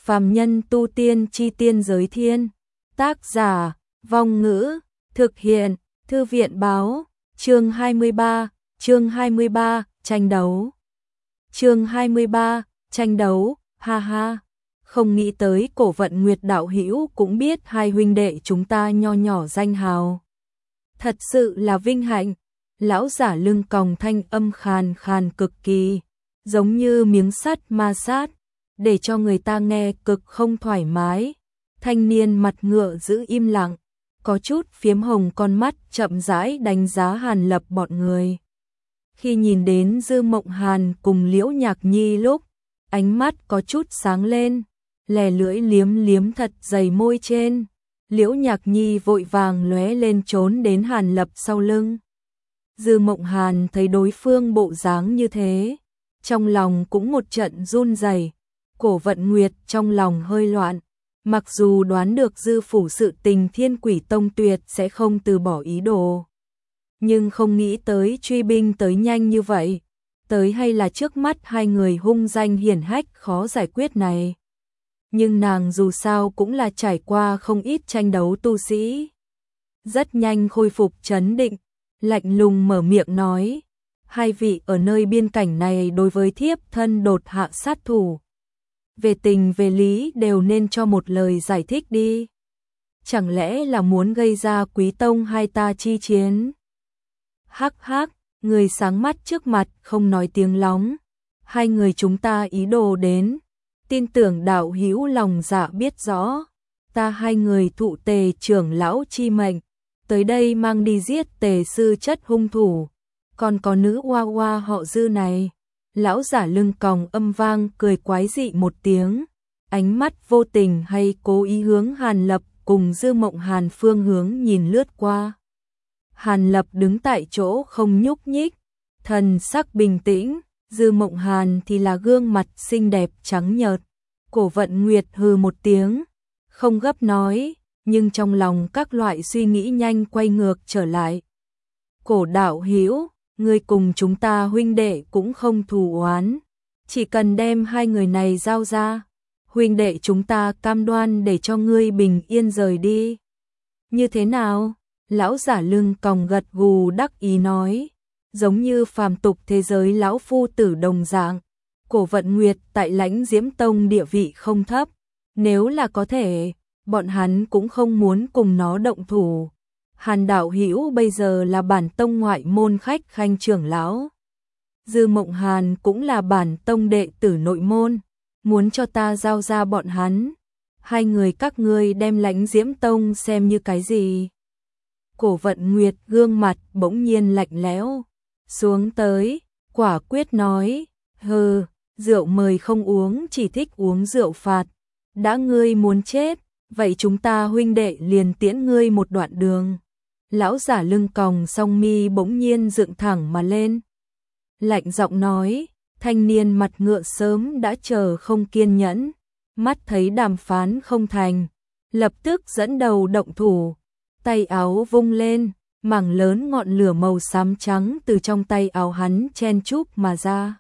Phàm nhân tu tiên chi tiên giới thiên. Tác giả, Vong Ngữ, thực hiện, Thư viện báo, chương 23, tranh đấu. Chương 23, tranh đấu, ha ha. Không nghĩ tới Cổ Vận Nguyệt đạo hữu cũng biết hai huynh đệ chúng ta nho nhỏ danh hào. Thật sự là vinh hạnh. Lão giả lưng còng thanh âm khàn khàn cực kỳ, giống như miếng sắt ma sát, để cho người ta nghe cực không thoải mái. Thanh niên mặt ngựa giữ im lặng, có chút phiếm hồng con mắt chậm rãi đánh giá Hàn Lập bọn người. Khi nhìn đến Dư Mộng Hàn cùng Liễu Nhạc Nhi lúc, ánh mắt có chút sáng lên, lè lưỡi liếm liếm thật dày môi trên. Liễu Nhạc Nhi vội vàng lóe lên trốn đến Hàn Lập sau lưng. Dư Mộng Hàn thấy đối phương bộ dáng như thế, trong lòng cũng một trận run rẩy. Cổ Vận Nguyệt trong lòng hơi loạn, mặc dù đoán được Dư phủ sự tình Thiên Quỷ Tông tuyệt sẽ không từ bỏ ý đồ, nhưng không nghĩ tới truy binh tới nhanh như vậy, tới hay là trước mắt hai người hung danh hiển hách khó giải quyết này. Nhưng nàng dù sao cũng là trải qua không ít tranh đấu tu sĩ, rất nhanh khôi phục trấn định, lạnh lùng mở miệng nói: hai vị ở nơi biên cảnh này đối với thiếp thân đột hạ sát thủ, về tình về lý đều nên cho một lời giải thích đi. Chẳng lẽ là muốn gây ra Quý Tông hai ta chi chiến? Hắc hắc, người sáng mắt trước mặt không nói tiếng lóng. Hai người chúng ta ý đồ đến, tin tưởng đạo hữu lòng dạ biết rõ. Ta hai người thụ Tề trưởng lão chi mệnh, tới đây mang đi giết Tề sư chất hung thủ, còn có nữ oa oa họ Dư này. Lão giả lưng còng âm vang cười quái dị một tiếng, ánh mắt vô tình hay cố ý hướng Hàn Lập cùng Dư Mộng Hàn phương hướng nhìn lướt qua. Hàn Lập đứng tại chỗ không nhúc nhích, thần sắc bình tĩnh, Dư Mộng Hàn thì là gương mặt xinh đẹp trắng nhợt. Cổ Vận Nguyệt hừ một tiếng, không gấp nói, nhưng trong lòng các loại suy nghĩ nhanh quay ngược trở lại. Cổ đạo hữu, ngươi cùng chúng ta huynh đệ cũng không thù oán, chỉ cần đem hai người này giao ra, huynh đệ chúng ta cam đoan để cho ngươi bình yên rời đi. Như thế nào? Lão giả lưng còng gật gù đắc ý nói, giống như phàm tục thế giới lão phu tử đồng dạng. Cổ Vận Nguyệt tại Lãnh Diễm Tông địa vị không thấp, nếu là có thể, bọn hắn cũng không muốn cùng nó động thủ. Hàn đạo hữu bây giờ là bản tông ngoại môn khách khanh trưởng lão, Dư Mộng Hàn cũng là bản tông đệ tử nội môn, muốn cho ta giao ra bọn hắn, hai người các ngươi đem Lãnh Diễm Tông xem như cái gì? Cổ Vận Nguyệt gương mặt bỗng nhiên lạnh lẽo xuống tới, quả quyết nói: hừ, rượu mời không uống, chỉ thích uống rượu phạt. Đã ngươi muốn chết, vậy chúng ta huynh đệ liền tiễn ngươi một đoạn đường. Lão giả lưng còng song mi bỗng nhiên dựng thẳng mà lên, lạnh giọng nói. Thanh niên mặt ngựa sớm đã chờ không kiên nhẫn, mắt thấy đàm phán không thành, lập tức dẫn đầu động thủ. Tay áo vung lên, mảng lớn ngọn lửa màu xám trắng từ trong tay áo hắn chen chúc mà ra.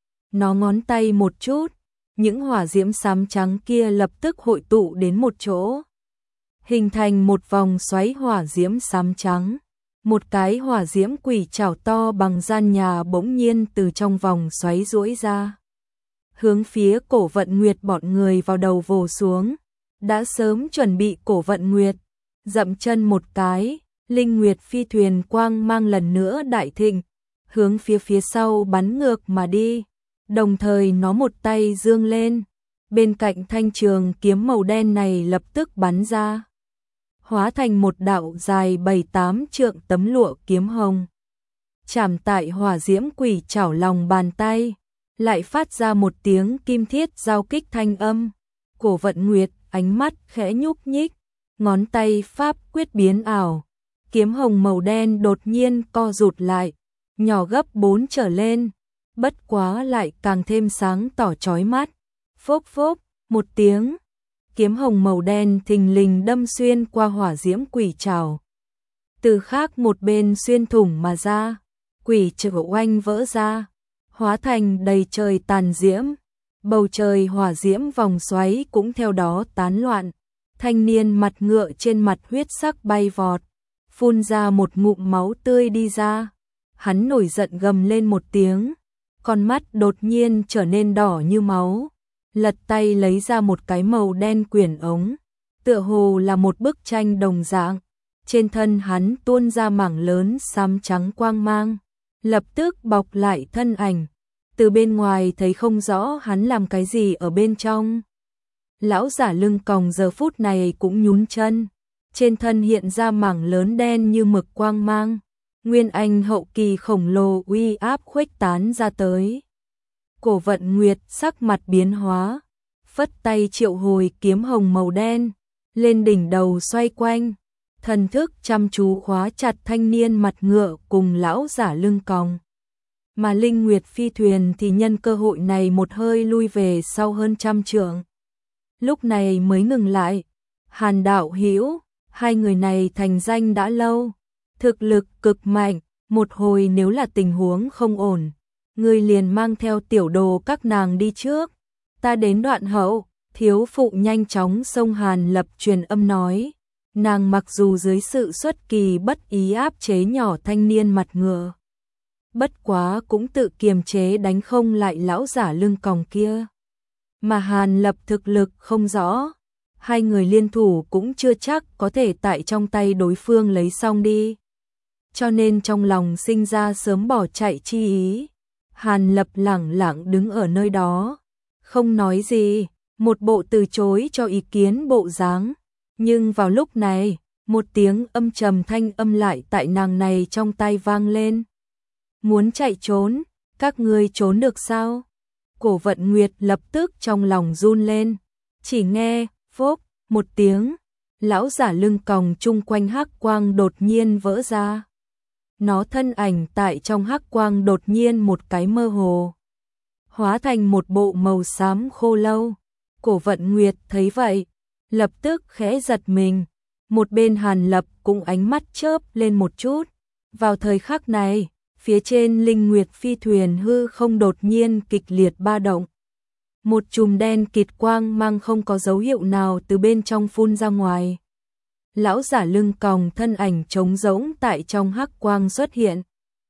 Nó ngón tay một chút, những hỏa diễm xám trắng kia lập tức hội tụ đến một chỗ, hình thành một vòng xoáy hỏa diễm xám trắng. Một cái hỏa diễm quỷ trảo to bằng gian nhà bỗng nhiên từ trong vòng xoáy duỗi ra, hướng phía Cổ Vận Nguyệt bọn người vào đầu vồ xuống. Đã sớm chuẩn bị Cổ Vận Nguyệt dậm chân một cái, linh nguyệt phi thuyền quang mang lần nữa đại thịnh, hướng phía sau bắn ngược mà đi. Đồng thời nó một tay giương lên, bên cạnh thanh trường kiếm màu đen này lập tức bắn ra, hóa thành một đạo dài 7-8 trượng tấm lụa kiếm hồng, chạm tại hỏa diễm quỷ chảo lòng bàn tay, lại phát ra một tiếng kim thiết giao kích thanh âm. Cổ Vận Nguyệt ánh mắt khẽ nhúc nhích, ngón tay pháp quyết biến ảo, kiếm hồng màu đen đột nhiên co rụt lại, nhỏ gấp 4 trở lên, bất quá lại càng thêm sáng tỏ chói mắt. Phốc phốc, một tiếng, kiếm hồng màu đen thình lình đâm xuyên qua hỏa diễm quỷ trảo, từ khác một bên xuyên thủng mà ra, quỷ trảo oanh vỡ ra, hóa thành đầy trời tàn diễm. bầu trời hỏa diễm vòng xoáy cũng theo đó tán loạn. Thanh niên mặt ngựa trên mặt huyết sắc bay vọt, phun ra một ngụm máu tươi đi ra. Hắn nổi giận gầm lên một tiếng, con mắt đột nhiên trở nên đỏ như máu, lật tay lấy ra một cái màu đen quyển ống, tựa hồ là một bức tranh đồng dạng. Trên thân hắn tuôn ra mảng lớn xám trắng quang mang, lập tức bọc lại thân ảnh. Từ bên ngoài thấy không rõ hắn làm cái gì ở bên trong. Lão giả lưng còng giờ phút này cũng nhún chân, trên thân hiện ra mảng lớn đen như mực quang mang. Nguyên Anh hậu kỳ khổng lồ uy áp khuếch tán ra tới. Cổ Vận Nguyệt sắc mặt biến hóa, phất tay triệu hồi kiếm hồng màu đen, lên đỉnh đầu xoay quanh, thần thức chăm chú khóa chặt thanh niên mặt ngựa cùng lão giả lưng còng. Mà Linh Nguyệt phi thuyền thì nhân cơ hội này một hơi lui về sau hơn 100 trượng. Lúc này mới ngừng lại. Hàn Đạo Hữu, hai người này thành danh đã lâu, thực lực cực mạnh, một hồi nếu là tình huống không ổn, ngươi liền mang theo tiểu đồ các nàng đi trước, ta đến đoạn hậu. Thiếu phụ nhanh chóng xông Hàn Lập truyền âm nói, nàng mặc dù dưới sự xuất kỳ bất ý áp chế nhỏ thanh niên mặt ngựa, bất quá cũng tự kiềm chế đánh không lại lão giả lưng còng kia. Mà Hàn Lập thực lực không rõ, hai người liên thủ cũng chưa chắc có thể tại trong tay đối phương lấy xong đi. Cho nên trong lòng sinh ra sớm bỏ chạy chi ý. Hàn Lập lẳng lặng đứng ở nơi đó, không nói gì, một bộ từ chối cho ý kiến bộ dáng. Nhưng vào lúc này, một tiếng âm trầm thanh âm lại tại nàng này trong tai vang lên. Muốn chạy trốn, các ngươi trốn được sao? Cổ Vận Nguyệt lập tức trong lòng run lên, chỉ nghe, phốc, một tiếng, lão giả lưng còng chung quanh hắc quang đột nhiên vỡ ra. Nó thân ảnh tại trong hắc quang đột nhiên một cái mơ hồ, hóa thành một bộ màu xám khô lâu. Cổ Vận Nguyệt thấy vậy, lập tức khẽ giật mình, một bên Hàn Lập cũng ánh mắt chớp lên một chút. Vào thời khắc này, phía trên Linh Nguyệt phi thuyền hư không đột nhiên kịch liệt ba động. Một chùm đen kịt quang mang không có dấu hiệu nào từ bên trong phun ra ngoài. Lão giả lưng còng thân ảnh trống rỗng tại trong hắc quang xuất hiện.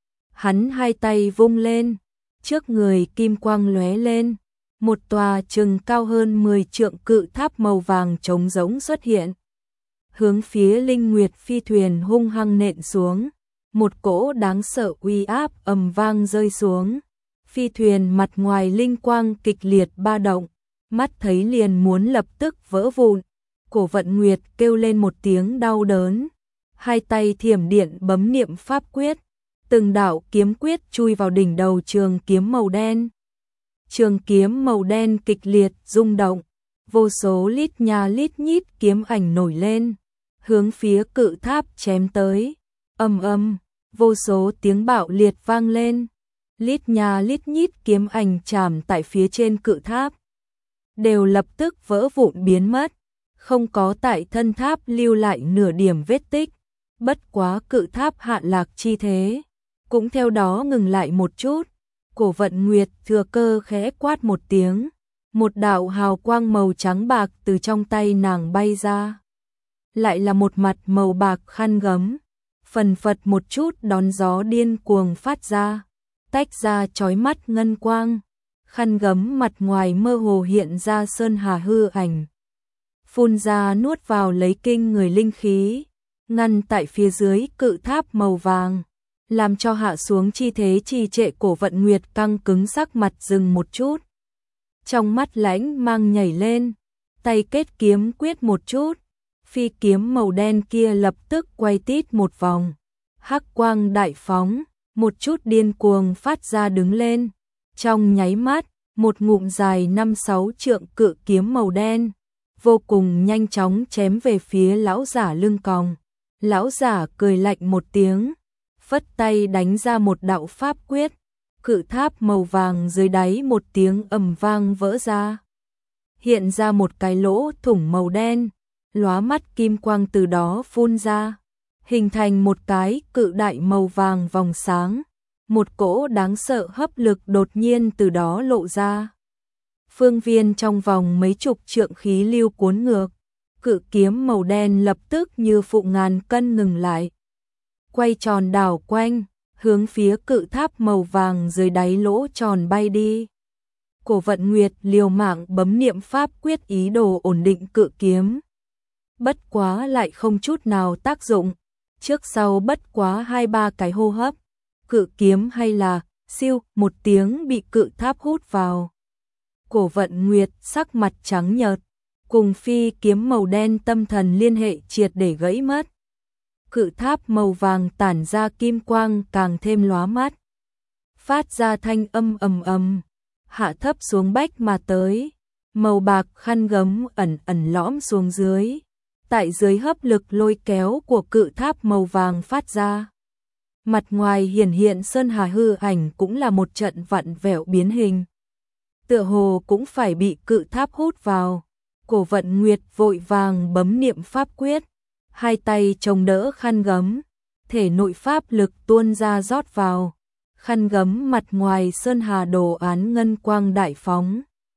Hắn hai tay vung lên, trước người kim quang lóe lên, một tòa chừng cao hơn 10 trượng cự tháp màu vàng trống rỗng xuất hiện. Hướng phía Linh Nguyệt phi thuyền hung hăng nện xuống, một cỗ đáng sợ uy áp ầm vang rơi xuống. Phi thuyền mặt ngoài linh quang kịch liệt ba động, mắt thấy liền muốn lập tức vỡ vụn. Cổ Vận Nguyệt kêu lên một tiếng đau đớn, hai tay thiểm điện bấm niệm pháp quyết, từng đạo kiếm quyết chui vào đỉnh đầu trường kiếm màu đen. Trường kiếm màu đen kịch liệt rung động, vô số lít nha lít nhít kiếm ảnh nổi lên, hướng phía cự tháp chém tới. Ầm ầm, vô số tiếng bạo liệt vang lên, lít nha lít nhít kiếm ảnh chạm tại phía trên cự tháp, đều lập tức vỡ vụn biến mất, không có tại thân tháp lưu lại nửa điểm vết tích. Bất quá cự tháp hạ lạc chi thế, cũng theo đó ngừng lại một chút. Cổ Vận Nguyệt thừa cơ khẽ quát một tiếng, một đạo hào quang màu trắng bạc từ trong tay nàng bay ra. Lại là một mặt màu bạc khăn gấm, phần phật một chút đón gió điên cuồng phát ra, tách ra chói mắt ngân quang. Khăn gấm mặt ngoài mơ hồ hiện ra sơn hà hư ảnh, phun ra nuốt vào lấy kinh người linh khí, ngăn tại phía dưới cự tháp màu vàng, làm cho hạ xuống chi thế trì trệ. Cổ Vận Nguyệt căng cứng sắc mặt dừng một chút, trong mắt lãnh mang nhảy lên, tay kết kiếm quyết một chút, phi kiếm màu đen kia lập tức quay tít một vòng, hắc quang đại phóng, một chút điên cuồng phát ra đứng lên. Trong nháy mắt, một ngụm dài 5-6 trượng cự kiếm màu đen, vô cùng nhanh chóng chém về phía lão giả lưng còng. Lão giả cười lạnh một tiếng, phất tay đánh ra một đạo pháp quyết, cự tháp màu vàng dưới đáy một tiếng ầm vang vỡ ra. Hiện ra một cái lỗ thủng màu đen, lóa mắt kim quang từ đó phun ra, hình thành một cái cự đại màu vàng vòng sáng. Một cỗ đáng sợ hấp lực đột nhiên từ đó lộ ra. phương viên trong vòng mấy chục trượng khí lưu cuốn ngược, cự kiếm màu đen lập tức như phụ ngàn cân ngừng lại, quay tròn đảo quanh, hướng phía cự tháp màu vàng dưới đáy lỗ tròn bay đi. Cổ Vận Nguyệt liều mạng bấm niệm pháp quyết ý đồ ổn định cự kiếm. Bất quá lại không chút nào tác dụng, trước sau bất quá 2-3 cái hô hấp, cự kiếm hay là siêu một tiếng bị cự tháp hút vào. Cổ Vận Nguyệt sắc mặt trắng nhợt, cùng phi kiếm màu đen tâm thần liên hệ triệt để gãy mất. Cự tháp màu vàng tản ra kim quang càng thêm lóa mắt, phát ra thanh âm ầm ầm, hạ thấp xuống bách mà tới, màu bạc khăn gấm ẩn ẩn lõm xuống dưới, tại dưới hấp lực lôi kéo của cự tháp màu vàng phát ra. Mặt ngoài hiển hiện sơn hà hư ảnh cũng là một trận vặn vẹo biến hình, tựa hồ cũng phải bị cự tháp hút vào. Cổ Vận Nguyệt vội vàng bấm niệm pháp quyết, hai tay chống đỡ khăn gấm, thể nội pháp lực tuôn ra rót vào, khăn gấm mặt ngoài sơn hà đồ án ngân quang đại phóng,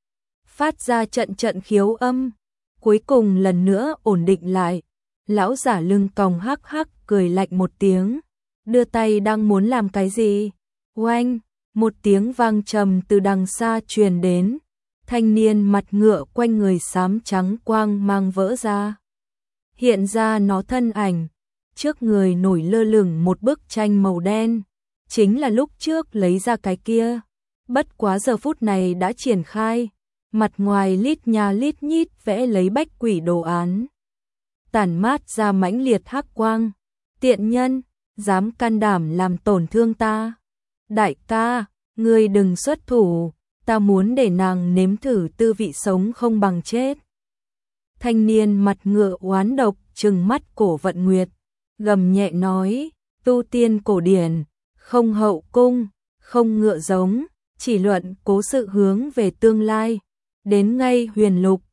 phát ra trận trận khiếu âm, cuối cùng lần nữa ổn định lại. Lão giả lưng còng hắc hắc cười lạnh một tiếng, đưa tay đang muốn làm cái gì? Oanh, một tiếng vang trầm từ đằng xa truyền đến, thanh niên mặt ngựa quanh người xám trắng quang mang vỡ ra. Hiện ra nó thân ảnh, trước người nổi lơ lửng một bức tranh màu đen, chính là lúc trước lấy ra cái kia. Bất quá giờ phút này đã triển khai, mặt ngoài lít nha lít nhít vẽ lấy bách quỷ đồ án, tản mát ra mãnh liệt hắc quang. Tiện nhân, dám can đảm làm tổn thương ta. Đại ca, ngươi đừng xuất thủ, ta muốn để nàng nếm thử tư vị sống không bằng chết. Thanh niên mặt ngựa oán độc trừng mắt Cổ Vận Nguyệt, gầm nhẹ nói, tu tiên cổ điển, không hậu cung, không ngựa giống, chỉ luận cố sự hướng về tương lai. Đến ngay huyền lục,